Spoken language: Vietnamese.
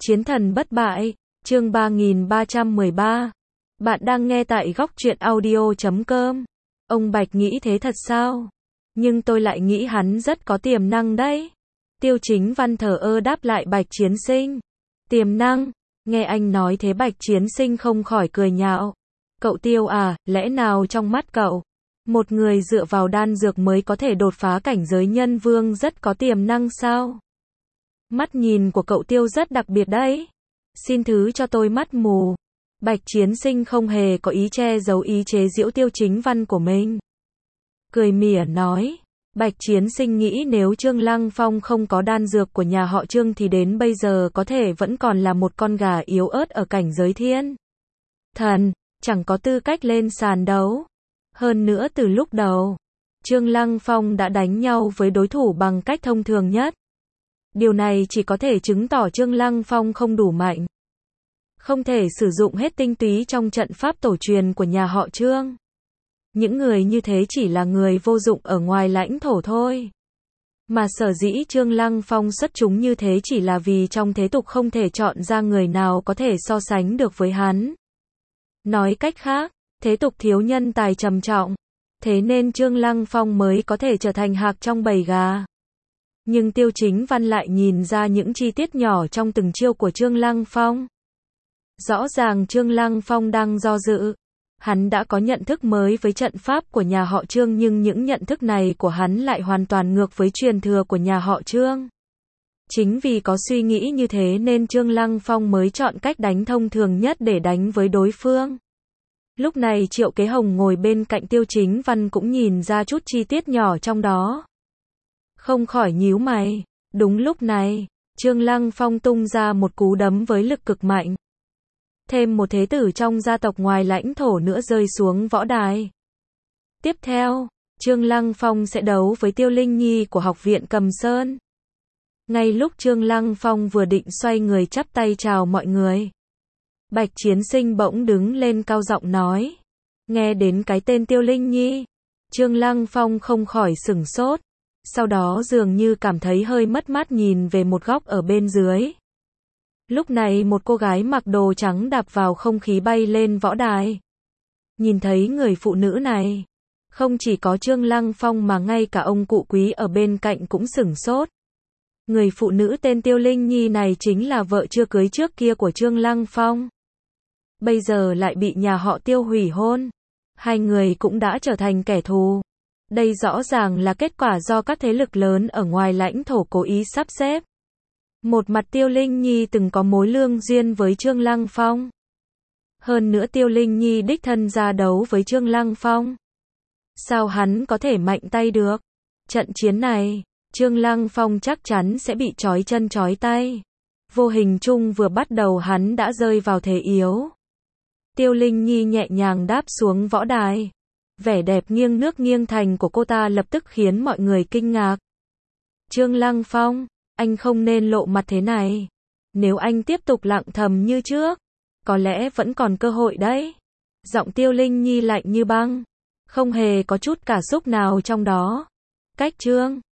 Chiến thần bất bại, chương 3313. Bạn đang nghe tại góc truyện audio.com. Ông Bạch nghĩ thế thật sao? Nhưng tôi lại nghĩ hắn rất có tiềm năng đấy. Tiêu Chính Văn thờ ơ đáp lại Bạch Chiến Sinh. Tiềm năng? Nghe anh nói thế Bạch Chiến Sinh không khỏi cười nhạo. Cậu Tiêu à, lẽ nào trong mắt cậu, một người dựa vào đan dược mới có thể đột phá cảnh giới nhân vương rất có tiềm năng sao? Mắt nhìn của cậu Tiêu rất đặc biệt đấy. Xin thứ cho tôi mắt mù. Bạch Chiến Sinh không hề có ý che giấu ý chế giễu Tiêu Chính Văn của mình. Cười mỉa nói. Bạch Chiến Sinh nghĩ nếu Trương Lăng Phong không có đan dược của nhà họ Trương thì đến bây giờ có thể vẫn còn là một con gà yếu ớt ở cảnh giới thiên thần, chẳng có tư cách lên sàn đấu. Hơn nữa từ lúc đầu, Trương Lăng Phong đã đánh nhau với đối thủ bằng cách thông thường nhất. Điều này chỉ có thể chứng tỏ Trương Lăng Phong không đủ mạnh, không thể sử dụng hết tinh túy trong trận pháp tổ truyền của nhà họ Trương. Những người như thế chỉ là người vô dụng ở ngoài lãnh thổ thôi. Mà sở dĩ Trương Lăng Phong xuất chúng như thế chỉ là vì trong thế tục không thể chọn ra người nào có thể so sánh được với hắn. Nói cách khác, thế tục thiếu nhân tài trầm trọng, thế nên Trương Lăng Phong mới có thể trở thành hạc trong bầy gà. Nhưng Tiêu Chính Văn lại nhìn ra những chi tiết nhỏ trong từng chiêu của Trương Lăng Phong. Rõ ràng Trương Lăng Phong đang do dự. Hắn đã có nhận thức mới với trận pháp của nhà họ Trương nhưng những nhận thức này của hắn lại hoàn toàn ngược với truyền thừa của nhà họ Trương. Chính vì có suy nghĩ như thế nên Trương Lăng Phong mới chọn cách đánh thông thường nhất để đánh với đối phương. Lúc này Triệu Kế Hồng ngồi bên cạnh Tiêu Chính Văn cũng nhìn ra chút chi tiết nhỏ trong đó. Không khỏi nhíu mày. Đúng lúc này, Trương Lăng Phong tung ra một cú đấm với lực cực mạnh. Thêm một thế tử trong gia tộc ngoài lãnh thổ nữa rơi xuống võ đài. Tiếp theo, Trương Lăng Phong sẽ đấu với Tiêu Linh Nhi của Học viện Cầm Sơn. Ngay lúc Trương Lăng Phong vừa định xoay người chắp tay chào mọi người, Bạch Chiến Sinh bỗng đứng lên cao giọng nói. Nghe đến cái tên Tiêu Linh Nhi, Trương Lăng Phong không khỏi sửng sốt. Sau đó dường như cảm thấy hơi mất mát nhìn về một góc ở bên dưới. Lúc này một cô gái mặc đồ trắng đạp vào không khí bay lên võ đài. Nhìn thấy người phụ nữ này, không chỉ có Trương Lăng Phong mà ngay cả ông cụ quý ở bên cạnh cũng sửng sốt. Người phụ nữ tên Tiêu Linh Nhi này chính là vợ chưa cưới trước kia của Trương Lăng Phong. Bây giờ lại bị nhà họ Tiêu hủy hôn. Hai người cũng đã trở thành kẻ thù. Đây rõ ràng là kết quả do các thế lực lớn ở ngoài lãnh thổ cố ý sắp xếp. Một mặt Tiêu Linh Nhi từng có mối lương duyên với Trương Lăng Phong. Hơn nữa Tiêu Linh Nhi đích thân ra đấu với Trương Lăng Phong. Sao hắn có thể mạnh tay được? Trận chiến này, Trương Lăng Phong chắc chắn sẽ bị trói chân trói tay. Vô hình chung vừa bắt đầu hắn đã rơi vào thế yếu. Tiêu Linh Nhi nhẹ nhàng đáp xuống võ đài. Vẻ đẹp nghiêng nước nghiêng thành của cô ta lập tức khiến mọi người kinh ngạc. Trương Lăng Phong, anh không nên lộ mặt thế này. Nếu anh tiếp tục lặng thầm như trước, có lẽ vẫn còn cơ hội đấy. Giọng Tiêu Linh Nhi lạnh như băng, không hề có chút cảm xúc nào trong đó. Cách Trương